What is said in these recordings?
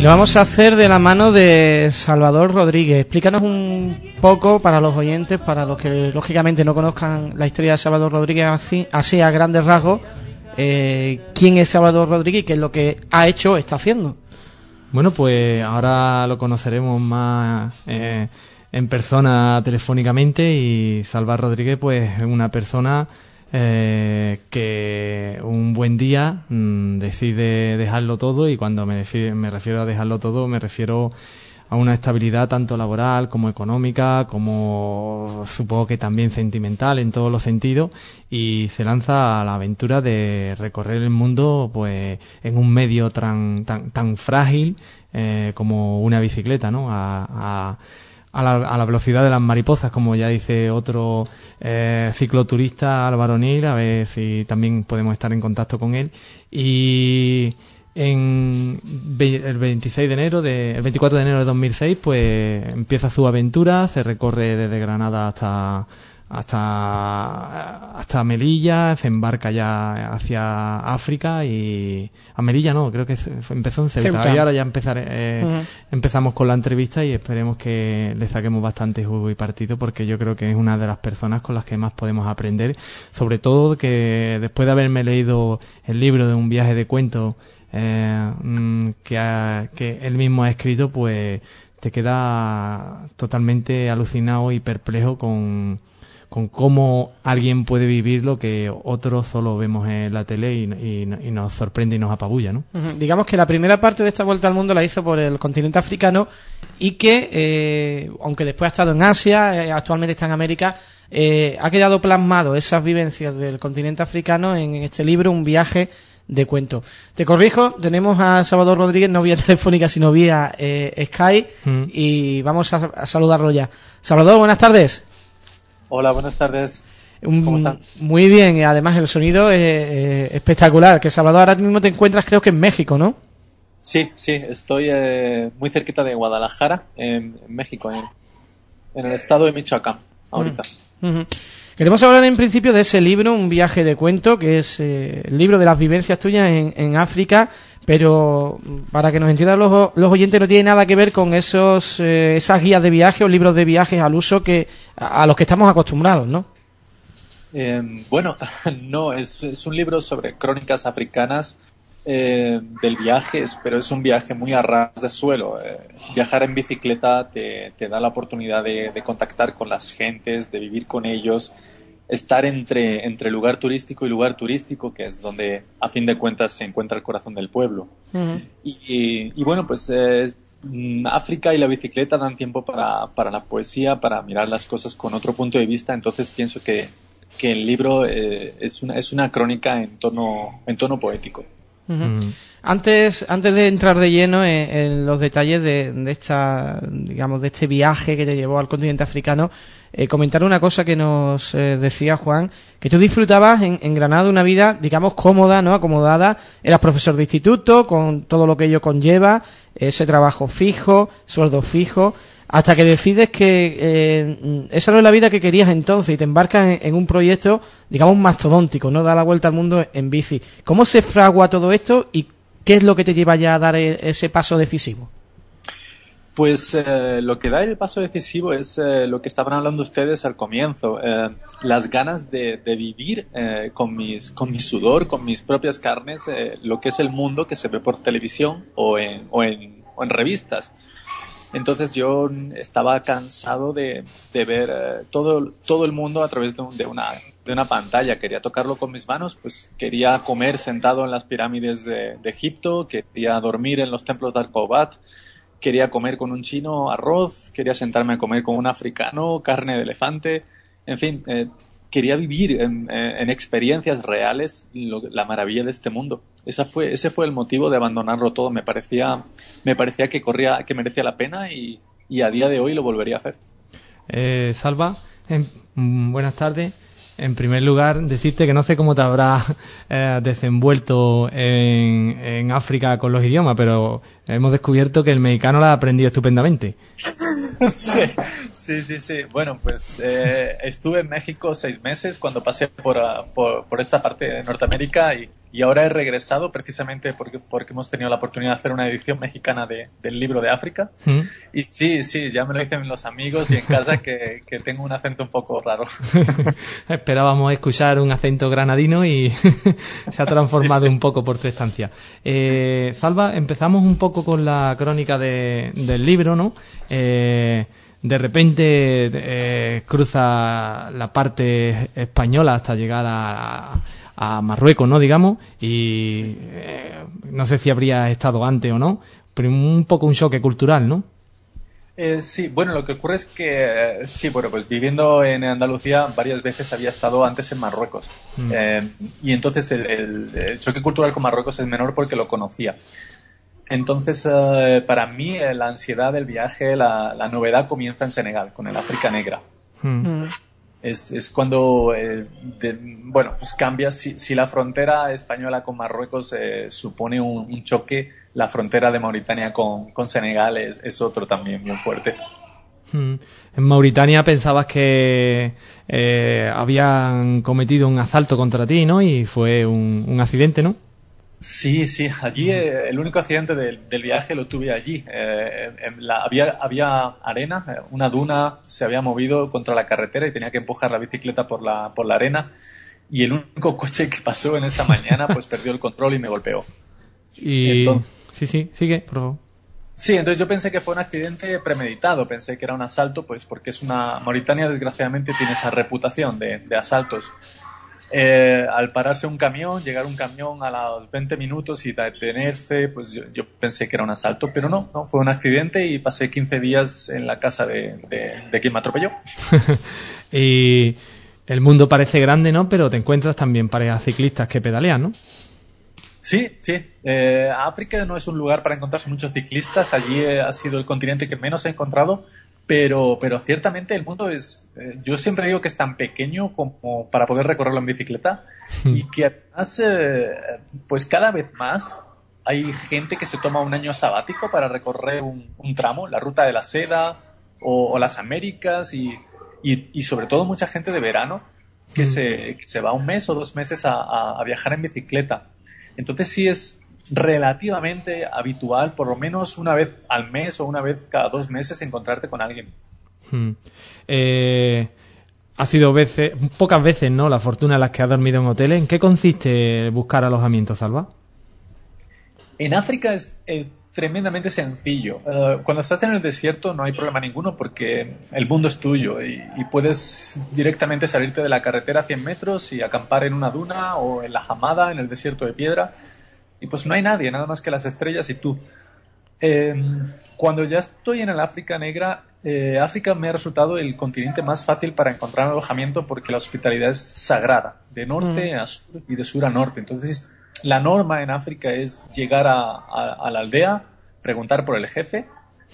Lo vamos a hacer de la mano de Salvador Rodríguez. Explícanos un poco para los oyentes, para los que lógicamente no conozcan la historia de Salvador Rodríguez así a grandes rasgos, quién es Salvador Rodríguez y qué es lo que ha hecho o está haciendo. Bueno, pues ahora lo conoceremos más en persona telefónicamente, y Salvador Rodríguez pues es una persona que un buen día decide dejarlo todo, y cuando me refiero a dejarlo todo me refiero a una estabilidad tanto laboral como económica, como supongo que también sentimental en todos los sentidos, y se lanza a la aventura de recorrer el mundo pues en un medio tan frágil como una bicicleta, ¿no? A la velocidad de las mariposas, como ya dice otro cicloturista, Álvaro Nil, a ver si también podemos estar en contacto con él. Y el 24 de enero de 2006 pues empieza su aventura, se recorre desde Granada hasta Melilla, se embarca ya hacia África, y a Melilla no, creo que empezó en Ceuta. Y ahora ya empezamos con la entrevista, y esperemos que le saquemos bastante jugo y partido, porque yo creo que es una de las personas con las que más podemos aprender, sobre todo que después de haberme leído el libro de Un viaje de cuentos que él mismo ha escrito, pues te queda totalmente alucinado y perplejo con cómo alguien puede vivir lo que otros solo vemos en la tele y nos sorprende y nos apabulla, ¿no? Digamos que la primera parte de esta vuelta al mundo la hizo por el continente africano, y que, aunque después ha estado en Asia, actualmente está en América, ha quedado plasmado esas vivencias del continente africano en este libro, Un viaje de cuento. Te corrijo, tenemos a Salvador Rodríguez no vía telefónica sino vía Skype, y vamos a saludarlo ya. Salvador, buenas tardes. Hola, buenas tardes. ¿Cómo están? Muy bien, y además el sonido es espectacular. Que Salvador, ahora mismo te encuentras creo que en México, ¿no? Sí, estoy muy cerquita de Guadalajara, en México, en el estado de Michoacán, ahorita. Queremos hablar en principio de ese libro, Un viaje de cuento, que es el libro de las vivencias tuyas en África, pero para que nos entiendan los oyentes, no tiene nada que ver con esas guías de viaje o libros de viajes al uso a los que estamos acostumbrados, ¿no? Bueno, no, es un libro sobre crónicas africanas del viaje, pero es un viaje muy a ras de suelo. Viajar en bicicleta te da la oportunidad de contactar con las gentes, de vivir con ellos, estar entre lugar turístico y lugar turístico, que es donde a fin de cuentas se encuentra el corazón del pueblo. Y bueno, pues África y la bicicleta dan tiempo para la poesía, para mirar las cosas con otro punto de vista. Entonces pienso que el libro es una crónica en tono poético. Antes de entrar de lleno en los detalles de este viaje que te llevó al continente africano, comentar una cosa que nos decía Juan, que tú disfrutabas en Granada una vida, digamos, cómoda, ¿no? Acomodada. Eras profesor de instituto, con todo lo que ello conlleva, ese trabajo fijo, sueldo fijo, hasta que decides que esa no es la vida que querías entonces, y te embarcas en un proyecto, digamos, mastodóntico, ¿no? Da la vuelta al mundo en bici. ¿Cómo se fragua todo esto y qué es lo que te lleva ya a dar ese paso decisivo? Pues lo que da el paso decisivo es lo que estaban hablando ustedes al comienzo, las ganas de vivir con mi sudor, con mis propias carnes, lo que es el mundo que se ve por televisión o en revistas. Entonces yo estaba cansado de ver todo el mundo a través de una pantalla. Quería tocarlo con mis manos, pues quería comer sentado en las pirámides de Egipto, quería dormir en los templos de Angkor Wat, quería comer con un chino arroz, quería sentarme a comer con un africano carne de elefante. En fin, quería vivir en experiencias reales la maravilla de este mundo. Ese fue el motivo de abandonarlo todo. Me parecía que merecía la pena, y a día de hoy lo volvería a hacer. Salva, buenas tardes. En primer lugar, decirte que no sé cómo te habrás desenvuelto en África con los idiomas, pero hemos descubierto que el mexicano lo ha aprendido estupendamente. Sí. Bueno, pues estuve en México 6 meses cuando pasé por esta parte de Norteamérica, y y ahora he regresado precisamente porque hemos tenido la oportunidad de hacer una edición mexicana del libro de África. Y sí, ya me lo dicen los amigos y en casa que tengo un acento un poco raro. Esperábamos escuchar un acento granadino y se ha transformado un poco por tu estancia. Salva, empezamos un poco con la crónica del libro, ¿no? De repente cruza la parte española hasta llegar a Marruecos, ¿no? Digamos, y no sé si habría estado antes o no, pero un poco un choque cultural, ¿no? Sí, bueno, lo que ocurre es que, sí, bueno, pues viviendo en Andalucía varias veces había estado antes en Marruecos. Y entonces el choque cultural con Marruecos es menor porque lo conocía. Entonces, para mí, la ansiedad del viaje, la novedad comienza en Senegal, con el África Negra. Es cuando, bueno, pues cambia. Si la frontera española con Marruecos supone un choque, la frontera de Mauritania con Senegal es otro también bien fuerte. En Mauritania pensabas que habían cometido un asalto contra ti, ¿no? Y fue un accidente, ¿no? Sí, allí el único accidente del viaje lo tuve allí. Había arena, una duna se había movido contra la carretera y tenía que empujar la bicicleta por la arena, y el único coche que pasó en esa mañana pues perdió el control y me golpeó. Entonces, sí, sigue, por favor. Sí, entonces yo pensé que fue un accidente premeditado, pensé que era un asalto, pues porque Mauritania desgraciadamente tiene esa reputación de asaltos. Al pararse llegar un camión a los 20 minutos y detenerse, pues yo pensé que era un asalto, pero no, fue un accidente y pasé 15 días en la casa de quien me atropelló. Y el mundo parece grande, ¿no? Pero te encuentras también parejas ciclistas que pedalean, ¿no? Sí. África no es un lugar para encontrarse muchos ciclistas, allí ha sido el continente que menos he encontrado. Pero ciertamente el mundo yo siempre digo que es tan pequeño como para poder recorrerlo en bicicleta, y que además, pues cada vez más hay gente que se toma un año sabático para recorrer un tramo, la Ruta de la Seda o las Américas, y sobre todo mucha gente de verano que se va 1 mes o 2 meses a viajar en bicicleta. Entonces sí es relativamente habitual, por lo menos una vez al mes o una vez cada 2 meses, encontrarte con alguien. Ha sido pocas veces, ¿no?, la fortuna en las que has dormido en hoteles. ¿En qué consiste buscar alojamiento, Salva? En África es tremendamente sencillo. Cuando estás en el desierto no hay problema ninguno porque el mundo es tuyo y puedes directamente salirte de la carretera a 100 metros y acampar en una duna o en la Hamada, en el desierto de piedra. Y pues no hay nadie, nada más que las estrellas y tú. Cuando ya estoy en el África Negra, África me ha resultado el continente más fácil para encontrar alojamiento porque la hospitalidad es sagrada, de norte a sur y de sur a norte. Entonces, la norma en África es llegar a la aldea, preguntar por el jefe,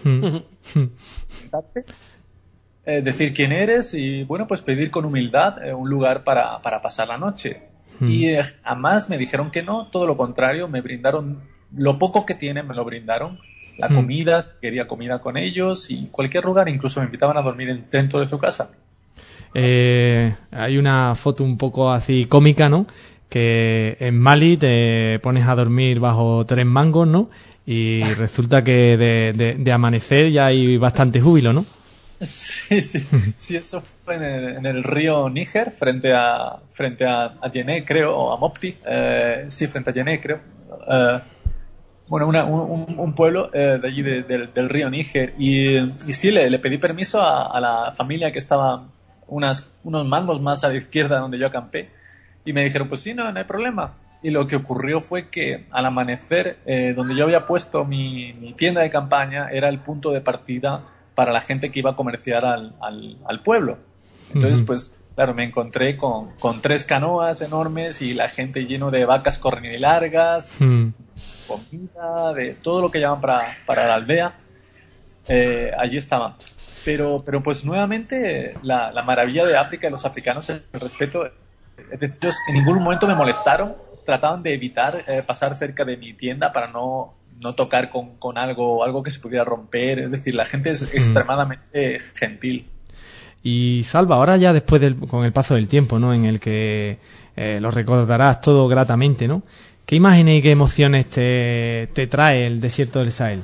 decir quién eres y, bueno, pues pedir con humildad un lugar para pasar la noche. Y jamás me dijeron que no, todo lo contrario, me brindaron lo poco que tienen, me lo brindaron, la comida, quería comida con ellos y cualquier lugar, incluso me invitaban a dormir dentro de su casa. Hay una foto un poco así cómica, ¿no?, que en Mali te pones a dormir bajo 3 mangos, ¿no?, y resulta que de amanecer ya hay bastante júbilo, ¿no? Sí, eso fue en el río Níger, frente a Yené, creo, o a Mopti, frente a Yené, creo. Bueno, un pueblo de allí del río Níger, y sí, le pedí permiso a la familia que estaba unos mangos más a la izquierda donde yo acampé, y me dijeron, pues sí, no hay problema. Y lo que ocurrió fue que al amanecer, donde yo había puesto mi tienda de campaña, era el punto de partida para la gente que iba a comerciar al pueblo. Entonces, pues, claro, me encontré con 3 canoas enormes y la gente lleno de vacas cornilargas, comida, de todo lo que llaman para la aldea. Allí estaba. Pero pues nuevamente la maravilla de África y los africanos es el respeto. Es decir, ellos en ningún momento me molestaron, trataban de evitar pasar cerca de mi tienda para no tocar con algo que se pudiera romper. Es decir, la gente es extremadamente gentil. Y Salva, ahora ya después con el paso del tiempo, ¿no?, en el que lo recordarás todo gratamente, ¿no?, ¿Qué imágenes y qué emociones te trae el desierto del Sahel?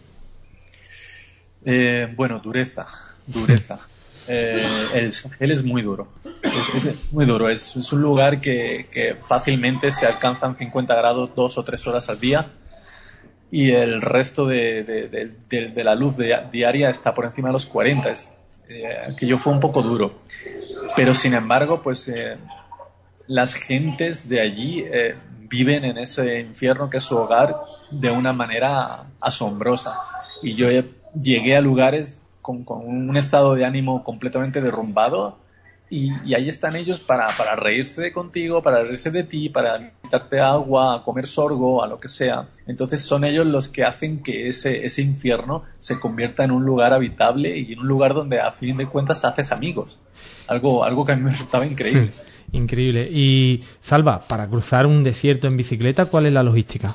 Bueno, dureza. El Sahel es muy duro. Es muy duro. Es un lugar que fácilmente se alcanzan 50 grados 2 o 3 horas al día. Y el resto de la luz diaria está por encima de los 40. Aquello fue un poco duro. Pero sin embargo, pues las gentes de allí viven en ese infierno que es su hogar de una manera asombrosa. Y yo llegué a lugares con un estado de ánimo completamente derrumbado. Y ahí están ellos para reírse contigo, para reírse de ti, para quitarte agua, a comer sorgo, a lo que sea. Entonces son ellos los que hacen que ese infierno se convierta en un lugar habitable y en un lugar donde a fin de cuentas haces amigos. Algo que a mí me resultaba increíble. Increíble. Y Salva, para cruzar un desierto en bicicleta, ¿cuál es la logística?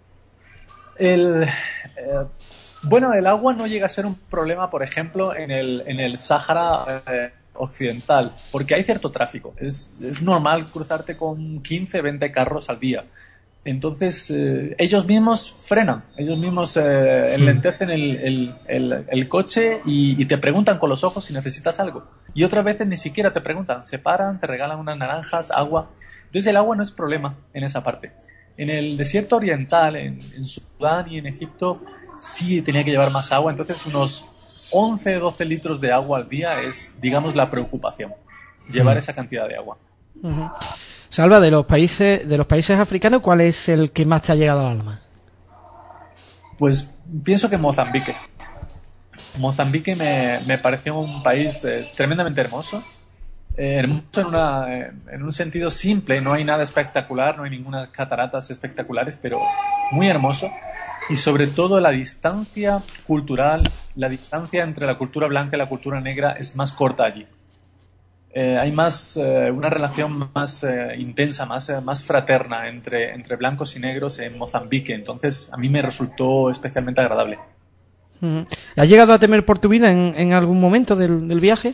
Bueno, el agua no llega a ser un problema, por ejemplo, en el Sáhara occidental, porque hay cierto tráfico. Es normal cruzarte con 15, 20 carros al día. Entonces, ellos mismos frenan, ellos mismos enlentecen el coche y te preguntan con los ojos si necesitas algo. Y otras veces ni siquiera te preguntan, se paran, te regalan unas naranjas, agua. Entonces el agua no es problema en esa parte. En el desierto oriental, en Sudán y en Egipto, sí tenía que llevar más agua, entonces unos 11, 12 litros de agua al día es, digamos, la preocupación, llevar esa cantidad de agua. Uh-huh. Salva, de los países africanos, ¿cuál es el que más te ha llegado al alma? Pues pienso que Mozambique. Mozambique me pareció un país tremendamente hermoso. Hermoso en un sentido simple, no hay nada espectacular, no hay ninguna cataratas espectaculares, pero muy hermoso. Y sobre todo la distancia cultural, la distancia entre la cultura blanca y la cultura negra es más corta allí. Hay una relación más intensa, más fraterna entre blancos y negros en Mozambique. Entonces a mí me resultó especialmente agradable. Uh-huh. ¿Has llegado a temer por tu vida en algún momento del viaje?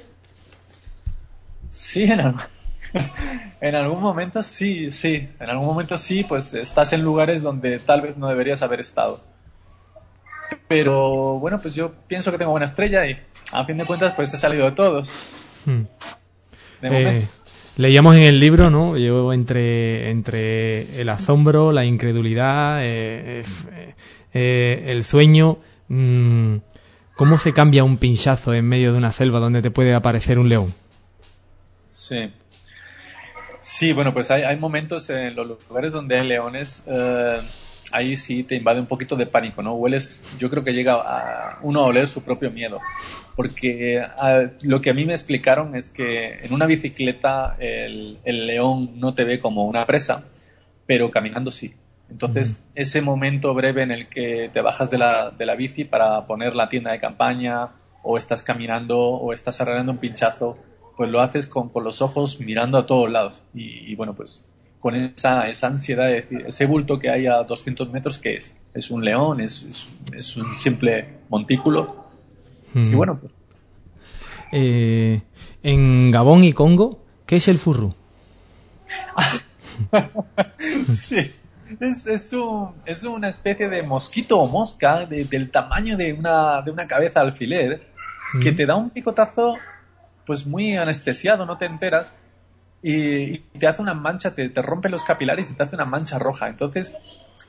Sí, en algún momento sí. En algún momento sí, pues estás en lugares donde tal vez no deberías haber estado. Pero bueno, pues yo pienso que tengo buena estrella y a fin de cuentas pues he salido de todos. De momento. Leíamos en el libro, ¿no? Yo entre el asombro, la incredulidad, el sueño, ¿cómo se cambia un pinchazo en medio de una selva donde te puede aparecer un león? Sí, bueno, pues hay momentos en los lugares donde hay leones, ahí sí te invade un poquito de pánico, ¿no? Yo creo que llega uno a oler su propio miedo, porque lo que a mí me explicaron es que en una bicicleta el león no te ve como una presa, pero caminando sí. Entonces, ese momento breve en el que te bajas de la bici para poner la tienda de campaña, o estás caminando, o estás arreglando un pinchazo, pues lo haces con los ojos mirando a todos lados. Y bueno, pues con esa ansiedad de decir, ese bulto que hay a 200 metros, ¿qué es? ¿Es un león? ¿Es un simple montículo? Y bueno, pues. En Gabón y Congo, ¿qué es el furru? Sí. Es una especie de mosquito o mosca del tamaño de una cabeza de alfiler que te da un picotazo pues muy anestesiado, no te enteras y te hace una mancha, te rompe los capilares y te hace una mancha roja. Entonces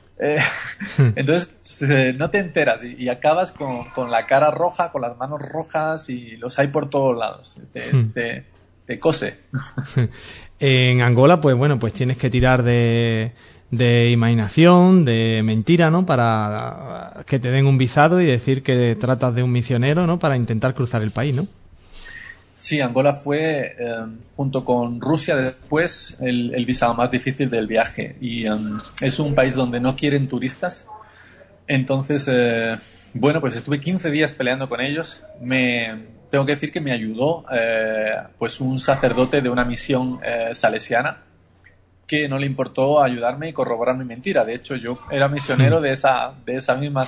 no te enteras y acabas con la cara roja, con las manos rojas y los hay por todos lados. Te cose. En Angola, pues bueno, pues tienes que tirar de imaginación, de mentira, ¿no? Para que te den un visado y decir que tratas de un misionero, ¿no? Para intentar cruzar el país, ¿no? Sí, Angola fue, junto con Rusia después, el visado más difícil del viaje. Y es un país donde no quieren turistas. Entonces, bueno, pues estuve 15 días peleando con ellos. Tengo que decir que me ayudó pues un sacerdote de una misión salesiana que no le importó ayudarme y corroborar mi mentira. De hecho, yo era misionero de esa misma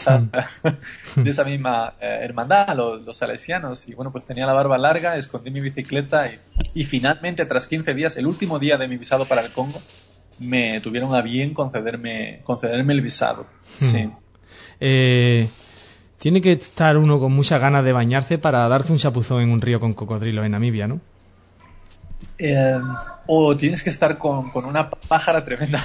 hermandad, los salesianos. Y bueno, pues tenía la barba larga, escondí mi bicicleta y finalmente, tras 15 días, el último día de mi visado para el Congo, me tuvieron a bien concederme el visado. Sí. Tiene que estar uno con muchas ganas de bañarse para darse un chapuzón en un río con cocodrilos en Namibia, ¿no? O tienes que estar con una pájara tremenda.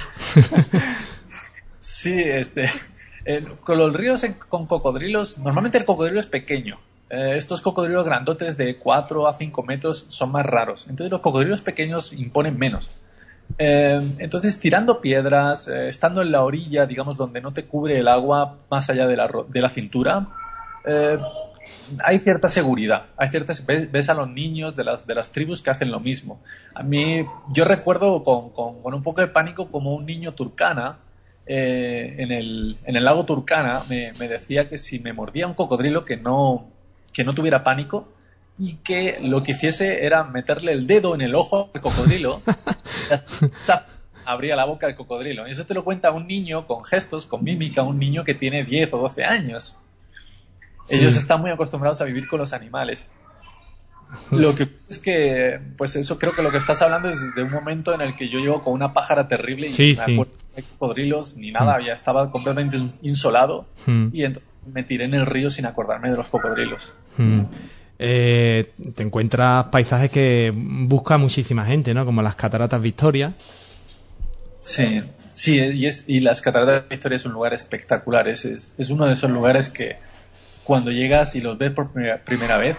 Sí, con los ríos con cocodrilos, normalmente el cocodrilo es pequeño. Estos cocodrilos grandotes de 4 a 5 metros son más raros. Entonces los cocodrilos pequeños imponen menos. Entonces, tirando piedras, estando en la orilla, digamos, donde no te cubre el agua más allá de la cintura, hay cierta seguridad. Ves a los niños de las tribus que hacen lo mismo. Yo recuerdo con un poco de pánico como un niño Turkana, en el lago Turkana, me decía que si me mordía un cocodrilo que no tuviera pánico, y que lo que hiciese era meterle el dedo en el ojo al cocodrilo. Abría la boca del cocodrilo. Y eso te lo cuenta un niño con gestos, con mímica, un niño que tiene 10 o 12 años. Ellos están muy acostumbrados a vivir con los animales. Lo que es que, pues eso, creo que lo que estás hablando es de un momento en el que yo llevo con una pájara terrible y me acuerdo de cocodrilos ni nada, ya estaba completamente insolado y entonces me tiré en el río sin acordarme de los cocodrilos. Te encuentras paisajes que busca muchísima gente, ¿no? Como las Cataratas Victoria. Sí, y las Cataratas Victoria es un lugar espectacular. Es uno de esos lugares que cuando llegas y los ves por primera vez,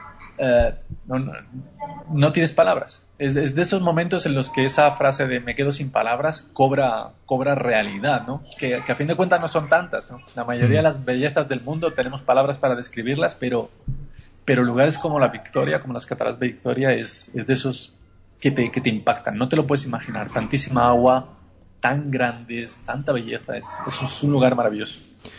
no tienes palabras. Es de esos momentos en los que esa frase de me quedo sin palabras cobra realidad, ¿no? Que a fin de cuentas no son tantas, ¿no? La mayoría de las bellezas del mundo tenemos palabras para describirlas, pero lugares como la Victoria, como las Cataratas de Victoria, es de esos que te impactan. No te lo puedes imaginar. Tantísima agua, tan grandes, tanta belleza. Es un lugar maravilloso.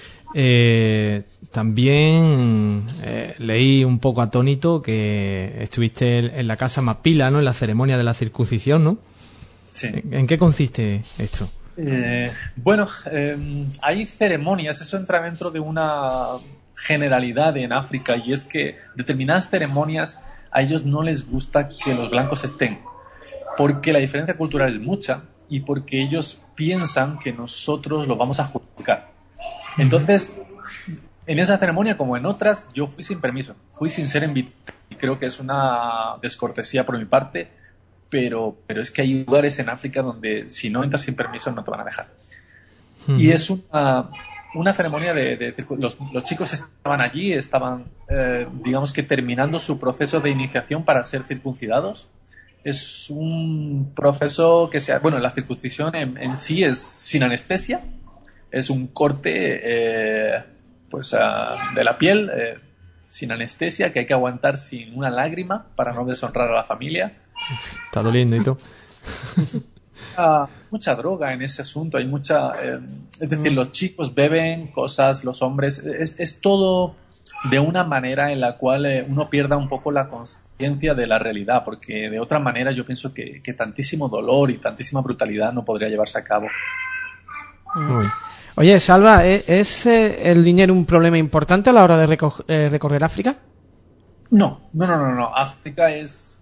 También leí un poco atónito que estuviste en la casa Mapila, ¿no? En la ceremonia de la circuncisión, ¿no? Sí. ¿En qué consiste esto? Bueno, hay ceremonias. Eso entra dentro de una generalidad en África, y es que determinadas ceremonias a ellos no les gusta que los blancos estén, porque la diferencia cultural es mucha y porque ellos piensan que nosotros lo vamos a juzgar. Entonces, en esa ceremonia, como en otras, yo fui sin permiso, fui sin ser invitado, y creo que es una descortesía por mi parte, pero es que hay lugares en África donde si no entras sin permiso no te van a dejar. Y es una ceremonia los chicos estaban allí, digamos que terminando su proceso de iniciación para ser circuncidados. Es un proceso la circuncisión en sí es sin anestesia, es un corte de la piel sin anestesia que hay que aguantar sin una lágrima para no deshonrar a la familia. Está doliendo y todo. Mucha droga en ese asunto, hay mucha, es decir, los chicos beben cosas, los hombres, es todo de una manera en la cual uno pierda un poco la conciencia de la realidad, porque de otra manera yo pienso que tantísimo dolor y tantísima brutalidad no podría llevarse a cabo. Oye, Salva, ¿es el dinero un problema importante a la hora de recorrer África? No. África es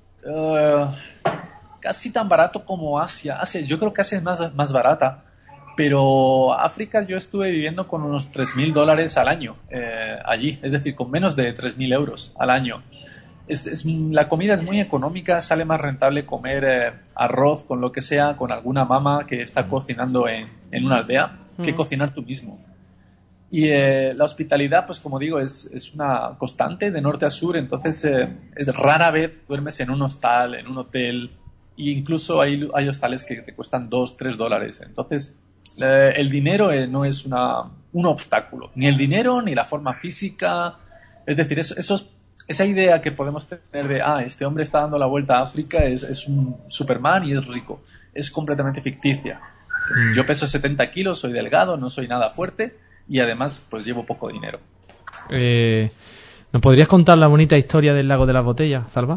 casi tan barato como Asia. Yo creo que Asia es más barata, pero África yo estuve viviendo con unos $3,000 al año allí, es decir, con menos de 3,000 euros al año. La comida es muy económica, sale más rentable comer arroz con lo que sea, con alguna mama que está cocinando en una aldea, que cocinar tú mismo. Y la hospitalidad, pues como digo, es una constante de norte a sur, entonces es rara vez duermes en un hostal, en un hotel, e incluso hay hostales que te cuestan $2-3. Entonces el dinero no es un obstáculo, ni el dinero ni la forma física, es decir, esa idea que podemos tener de este hombre está dando la vuelta a África, es un Superman y es rico, es completamente ficticia. Yo peso 70 kilos, soy delgado, no soy nada fuerte y además pues llevo poco dinero. ¿Nos podrías contar la bonita historia del lago de las botellas, Salva?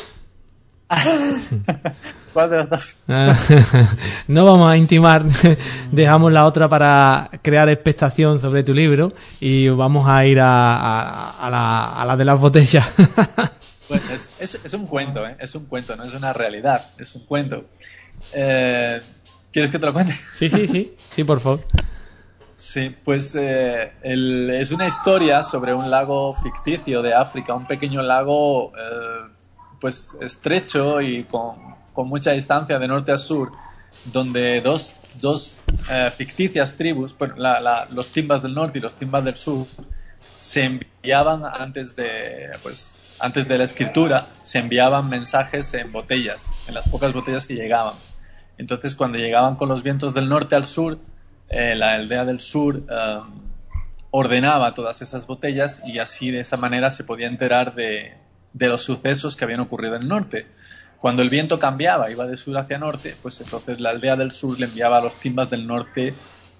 ¿Cuál de las dos? No vamos a intimar, dejamos la otra para crear expectación sobre tu libro y vamos a ir a la de las botellas. Pues es un cuento, es un cuento, no es una realidad, es un cuento. ¿Quieres que te lo cuente? Sí, por favor. Sí, pues es una historia sobre un lago ficticio de África, un pequeño lago pues estrecho y con mucha distancia de norte a sur, donde dos ficticias tribus, los Timbas del norte y los Timbas del sur, se enviaban antes de la escritura, se enviaban mensajes en botellas, en las pocas botellas que llegaban. Entonces, cuando llegaban con los vientos del norte al sur, la aldea del sur ordenaba todas esas botellas y así de esa manera se podía enterar de los sucesos que habían ocurrido en el norte. Cuando el viento cambiaba, iba de sur hacia norte, pues entonces la aldea del sur le enviaba a los Timbas del norte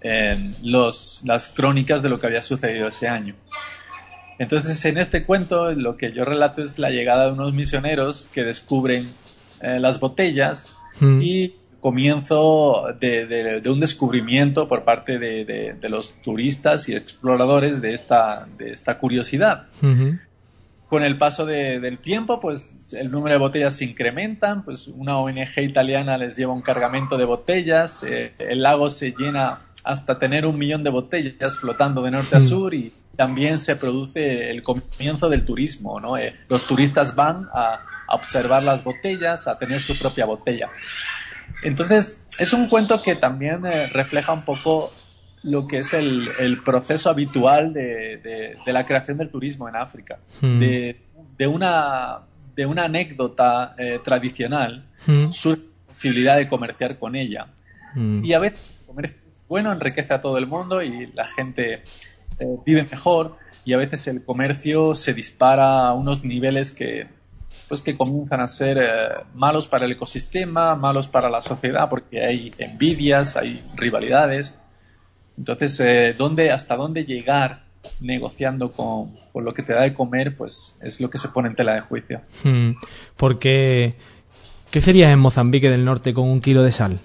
las crónicas de lo que había sucedido ese año. Entonces, en este cuento, lo que yo relato es la llegada de unos misioneros que descubren las botellas y comienzo de un descubrimiento por parte de los turistas y exploradores de esta curiosidad. Uh-huh. Con el paso del tiempo, pues el número de botellas se incrementan, pues una ONG italiana les lleva un cargamento de botellas, el lago se llena hasta tener 1 millón de botellas flotando de norte a sur y también se produce el comienzo del turismo, ¿no? Los turistas van a observar las botellas, a tener su propia botella. Entonces, es un cuento que también refleja un poco lo que es el proceso habitual de la creación del turismo en África. De una anécdota tradicional surge la posibilidad de comerciar con ella. Y a veces el comercio es bueno, enriquece a todo el mundo y la gente vive mejor, y a veces el comercio se dispara a unos niveles que comienzan a ser malos para el ecosistema, malos para la sociedad, porque hay envidias, hay rivalidades. Entonces, hasta dónde llegar negociando con lo que te da de comer, pues es lo que se pone en tela de juicio. Porque, ¿qué sería en Mozambique del Norte con 1 kilo de sal?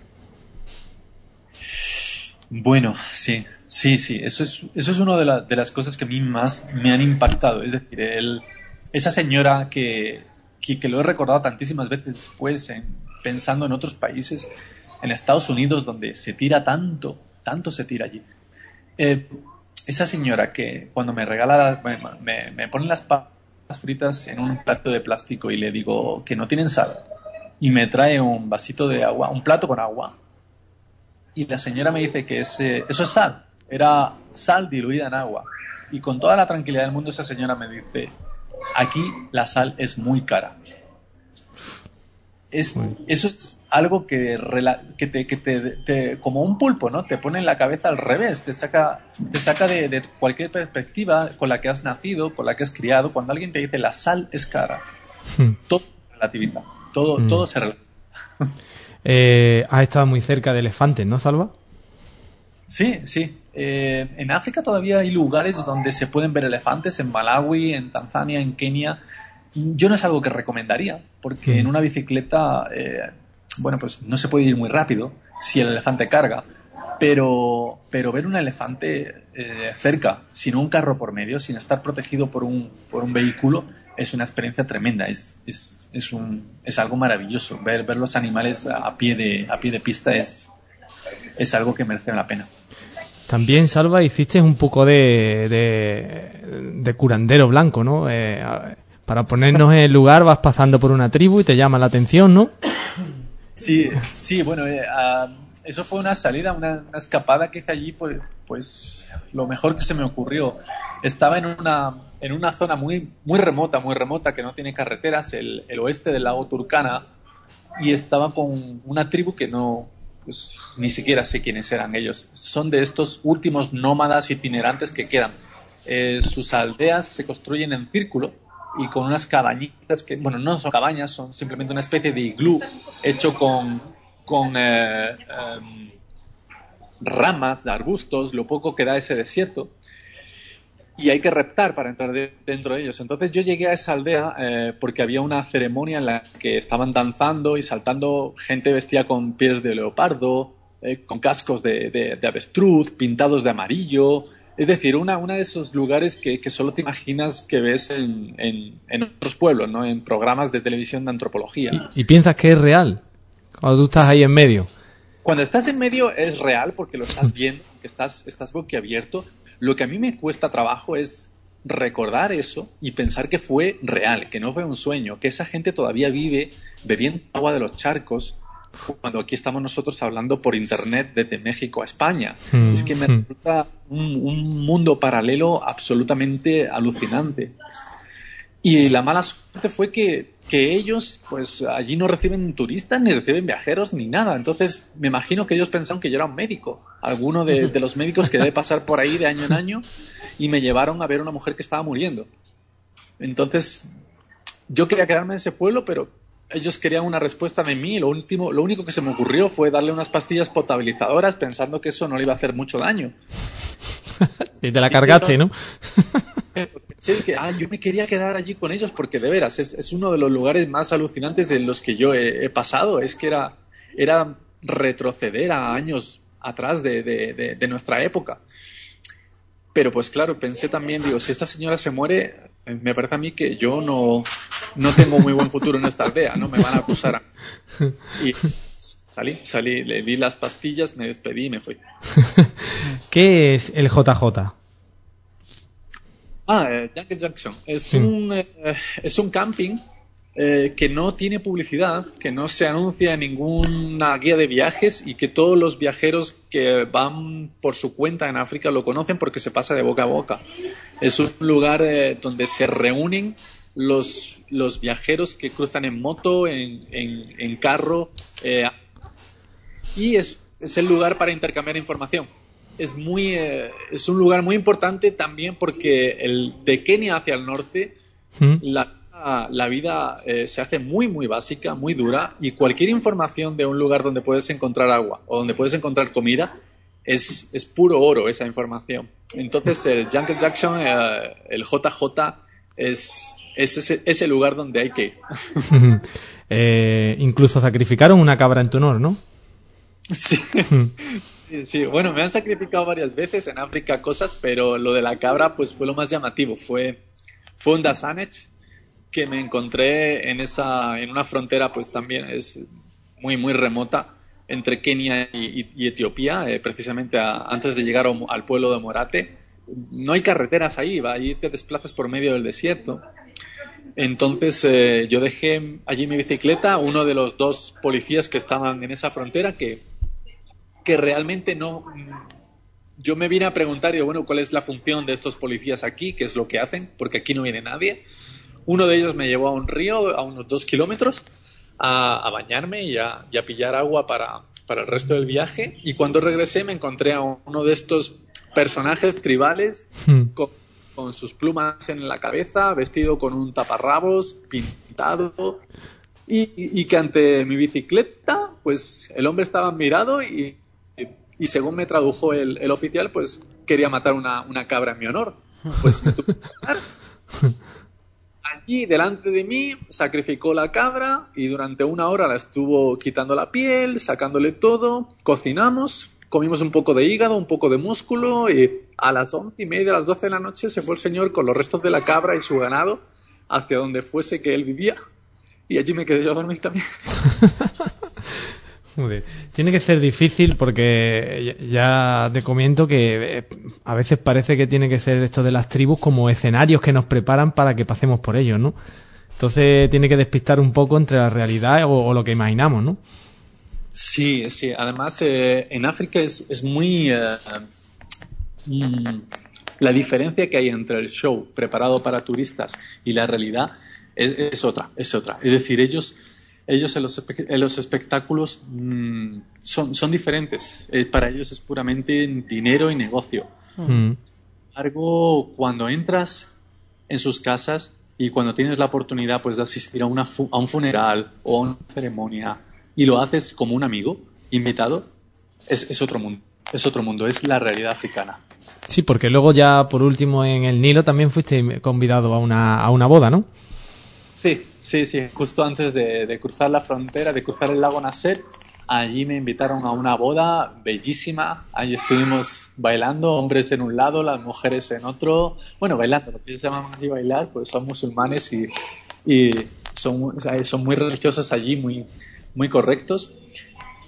Bueno, sí. Eso es una de las cosas que a mí más me han impactado. Es decir, esa señora que lo he recordado tantísimas veces después, pensando en otros países, en Estados Unidos, donde se tira tanto se tira allí. Esa señora que cuando me regala, me pone las papas fritas en un plato de plástico y le digo que no tienen sal, y me trae un vasito de agua, un plato con agua, y la señora me dice que eso es sal, era sal diluida en agua, y con toda la tranquilidad del mundo esa señora me dice: aquí la sal es muy cara. Eso es algo que te como un pulpo, ¿no? Te pone en la cabeza al revés, te saca de cualquier perspectiva con la que has nacido, con la que has criado. Cuando alguien te dice la sal es cara, todo se relativiza, todo se relativiza. Has estado muy cerca de elefantes, ¿no, Salva? Sí. En África todavía hay lugares donde se pueden ver elefantes, en Malawi, en Tanzania, en Kenia. Yo no es algo que recomendaría, porque en una bicicleta, pues no se puede ir muy rápido si el elefante carga, pero ver un elefante cerca, sin un carro por medio, sin estar protegido por un vehículo, es una experiencia tremenda. Es algo maravilloso. Ver los animales a pie de pista es algo que merece la pena. También, Salva, hiciste un poco de curandero blanco, ¿no? Para ponernos en el lugar vas pasando por una tribu y te llama la atención, ¿no? Sí, bueno, eso fue una salida, una escapada que hice allí, pues lo mejor que se me ocurrió. Estaba en una zona muy remota, que no tiene carreteras, el oeste del lago Turkana, y estaba con una tribu que pues ni siquiera sé quiénes eran ellos. Son de estos últimos nómadas itinerantes que quedan. Sus aldeas se construyen en círculo y con unas cabañitas que, bueno, no son cabañas, son simplemente una especie de iglú hecho con ramas de arbustos, lo poco que da ese desierto, y hay que reptar para entrar dentro de ellos. Entonces yo llegué a esa aldea porque había una ceremonia en la que estaban danzando y saltando gente vestida con pieles de leopardo, con cascos de avestruz, pintados de amarillo. Es decir, una de esos lugares que solo te imaginas que ves en otros pueblos, ¿no? En programas de televisión de antropología. ¿Y piensas que es real cuando tú estás ahí en medio? cuando estás en medio es real porque lo estás viendo, que estás boquiabierto. Lo que a mí me cuesta trabajo es recordar eso y pensar que fue real, que no fue un sueño, que esa gente todavía vive bebiendo agua de los charcos cuando aquí estamos nosotros hablando por internet desde México a España. Es que me resulta un mundo paralelo absolutamente alucinante. Y la mala suerte fue que ellos, pues allí no reciben turistas, ni reciben viajeros, ni nada. Entonces, me imagino que ellos pensaron que yo era un médico, alguno de los médicos que debe pasar por ahí de año en año, y me llevaron a ver a una mujer que estaba muriendo. Entonces, yo quería quedarme en ese pueblo, pero ellos querían una respuesta de mí. Lo único que se me ocurrió fue darle unas pastillas potabilizadoras pensando que eso no le iba a hacer mucho daño. Y te la cargaste, ¿no? Sí, que yo me quería quedar allí con ellos porque de veras es uno de los lugares más alucinantes en los que yo he pasado. Es que era retroceder a años atrás de nuestra época. Pero pues claro, pensé también, digo, si esta señora se muere, me parece a mí que yo no tengo muy buen futuro en esta aldea, ¿no? Me van a acusar. Y salí, le di las pastillas, me despedí y me fui. ¿Qué es el JJ? Jungle Junction. Es un camping que no tiene publicidad, que no se anuncia en ninguna guía de viajes y que todos los viajeros que van por su cuenta en África lo conocen porque se pasa de boca a boca. Es un lugar donde se reúnen los viajeros que cruzan en moto, en carro, y es el lugar para intercambiar información. Es un lugar muy importante también porque de Kenia hacia el norte la vida se hace muy muy básica, muy dura, y cualquier información de un lugar donde puedes encontrar agua o donde puedes encontrar comida es puro oro, esa información. Entonces el Jungle Junction, el JJ es ese lugar donde hay que ir. Incluso sacrificaron una cabra en tu honor, ¿no? Sí. Sí, bueno, me han sacrificado varias veces en África cosas, pero lo de la cabra pues fue lo más llamativo. Fue un Dasanech que me encontré en una frontera pues también es muy muy remota entre Kenia y Etiopía, precisamente antes de llegar al pueblo de Morate. No hay carreteras ahí te desplazas por medio del desierto. Entonces yo dejé allí mi bicicleta, uno de los dos policías que estaban en esa frontera que realmente no. Yo me vine a preguntar, digo, bueno, ¿cuál es la función de estos policías aquí? ¿Qué es lo que hacen? Porque aquí no viene nadie. Uno de ellos me llevó a un río a unos 2 kilómetros a bañarme y a pillar agua para el resto del viaje. Y cuando regresé me encontré a uno de estos personajes tribales con sus plumas en la cabeza, vestido con un taparrabos, pintado, y que ante mi bicicleta, pues el hombre estaba admirado y según me tradujo el oficial, pues quería matar una cabra en mi honor. Pues me tuvo que matar. Allí, delante de mí, sacrificó la cabra y durante 1 hora la estuvo quitando la piel, sacándole todo, cocinamos, comimos un poco de hígado, un poco de músculo y a las 11:30, a las 12 de la noche se fue el señor con los restos de la cabra y su ganado hacia donde fuese que él vivía y allí me quedé yo a dormir también. Joder. Tiene que ser difícil porque ya te comento que a veces parece que tiene que ser esto de las tribus como escenarios que nos preparan para que pasemos por ellos, ¿no? Entonces tiene que despistar un poco entre la realidad o lo que imaginamos, ¿no? Sí. Además, en África es muy... la diferencia que hay entre el show preparado para turistas y la realidad es otra. Es decir, ellos en los espectáculos son diferentes. Para ellos es puramente dinero y negocio. Sin embargo, cuando entras en sus casas y cuando tienes la oportunidad pues de asistir a un funeral o a una ceremonia y lo haces como un amigo invitado, es otro mundo. Es otro mundo, es la realidad africana. Sí, porque luego ya por último en el Nilo también fuiste convidado a una boda, ¿no? Sí. Justo antes de cruzar la frontera, de cruzar el lago Nasser, allí me invitaron a una boda bellísima. Ahí estuvimos bailando, hombres en un lado, las mujeres en otro. Bueno, bailando, lo que ellos llaman allí bailar, pues son musulmanes y son muy religiosos allí, muy, muy correctos.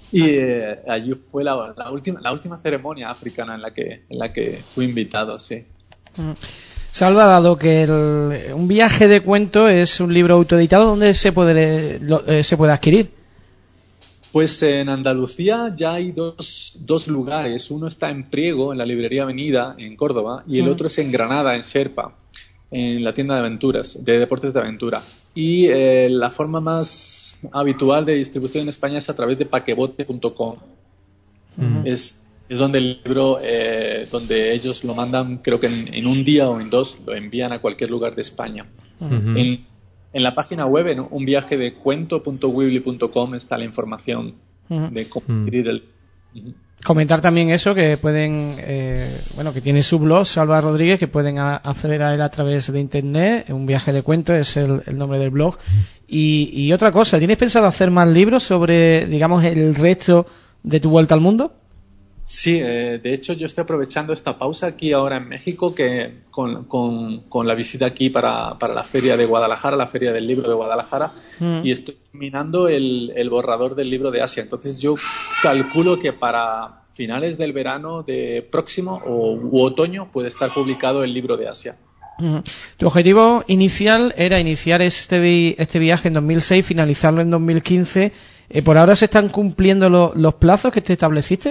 Y allí fue la última ceremonia africana en la que fui invitado, sí. Salva, dado que un viaje de cuento es un libro autoeditado, ¿dónde se puede adquirir? Pues en Andalucía ya hay dos lugares. Uno está en Priego, en la librería Avenida, en Córdoba, y el otro es en Granada, en Sherpa, en la tienda de aventuras, de deportes de aventura. Y la forma más habitual de distribución en España es a través de paquebote.com. Es donde el libro, donde ellos lo mandan, creo que en un día o en 2, lo envían a cualquier lugar de España. En la página web, en unviajedecuento.weebly.com, está la información de cómo adquirir el... Comentar también eso, que pueden, que tiene su blog, Salva Rodríguez, que pueden acceder a él a través de internet. Un viaje de cuento es el nombre del blog. Y otra cosa, ¿tienes pensado hacer más libros sobre, digamos, el resto de tu vuelta al mundo? Sí, de hecho yo estoy aprovechando esta pausa aquí ahora en México, que con la visita aquí para la feria de Guadalajara, la feria del libro de Guadalajara, y estoy terminando el borrador del libro de Asia. Entonces yo calculo que para finales del verano de próximo u otoño puede estar publicado el libro de Asia. Tu objetivo inicial era iniciar este viaje en 2006, finalizarlo en 2015. ¿Por ahora se están cumpliendo los plazos que te estableciste?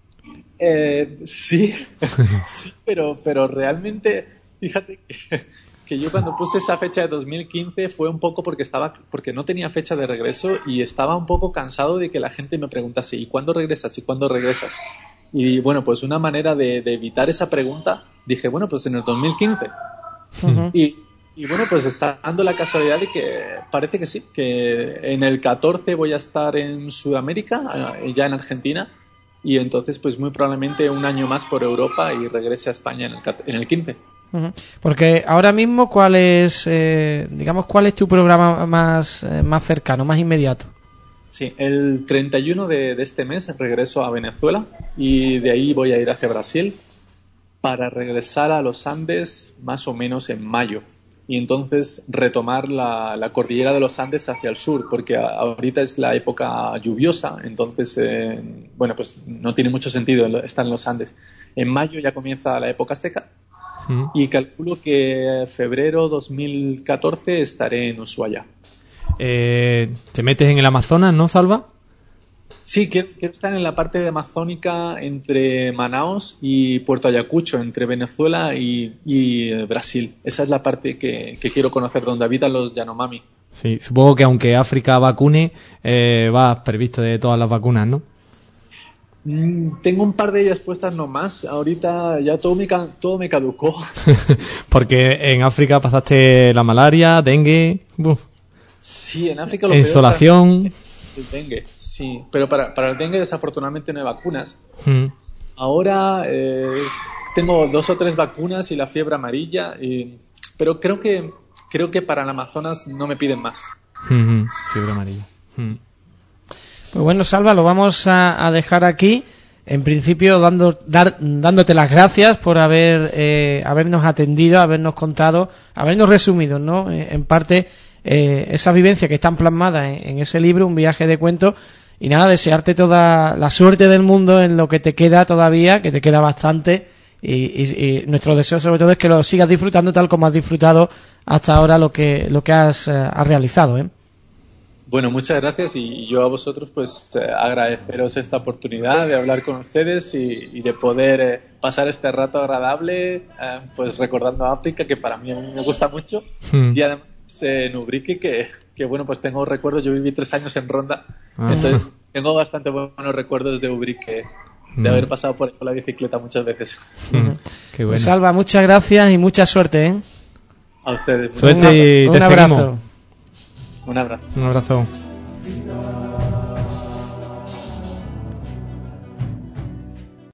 Sí, sí, pero realmente, fíjate que yo cuando puse esa fecha de 2015 fue un poco porque no tenía fecha de regreso y estaba un poco cansado de que la gente me preguntase ¿y cuándo regresas? ¿y cuándo regresas? Y bueno, pues una manera de evitar esa pregunta, dije, bueno, pues en el 2015. Y bueno, pues está dando la casualidad de que parece que sí, que en el 14 voy a estar en Sudamérica, ya en Argentina. Y entonces, pues muy probablemente un año más por Europa y regrese a España en el 15. Porque ahora mismo, ¿cuál es tu programa más cercano, más inmediato? Sí, el 31 de este mes regreso a Venezuela y de ahí voy a ir hacia Brasil para regresar a los Andes más o menos en mayo. Y entonces retomar la cordillera de los Andes hacia el sur, porque ahorita es la época lluviosa, entonces, pues no tiene mucho sentido estar en los Andes. En mayo ya comienza la época seca y calculo que febrero 2014 estaré en Ushuaia. ¿Te metes en el Amazonas, no, Salva? Sí, quiero estar en la parte amazónica entre Manaos y Puerto Ayacucho, entre Venezuela y Brasil. Esa es la parte que quiero conocer, donde habitan los Yanomami. Sí, supongo que aunque África vacune, vas previsto de todas las vacunas, ¿no? Tengo un par de ellas puestas nomás. Ahorita ya todo me caducó. Porque en África pasaste la malaria, dengue... Sí, en África lo insolación... El dengue. Sí, pero para el dengue desafortunadamente no hay vacunas. Ahora tengo 2 o 3 vacunas y la fiebre amarilla, pero creo que para el Amazonas no me piden más. Fiebre amarilla. Pues bueno, Salva, lo vamos a dejar aquí. En principio dándote las gracias por habernos atendido, habernos contado, habernos resumido, ¿no? En parte esa vivencia que están plasmadas en ese libro, Un viaje de cuentos. Y nada, desearte toda la suerte del mundo en lo que te queda todavía, que te queda bastante, y nuestro deseo sobre todo es que lo sigas disfrutando tal como has disfrutado hasta ahora lo que has realizado, ¿eh? Bueno, muchas gracias y yo a vosotros pues agradeceros esta oportunidad de hablar con ustedes y de poder pasar este rato agradable pues recordando a África, que para mí me gusta mucho, y además en Ubrique que bueno, pues tengo recuerdos. Yo viví 3 años en Ronda, entonces tengo bastante buenos recuerdos de Ubrique, de haber pasado por la bicicleta muchas veces. Qué bueno. Salva, muchas gracias y mucha suerte, ¿eh? A ustedes. Suerte y te un abrazo. Un abrazo. Un abrazo.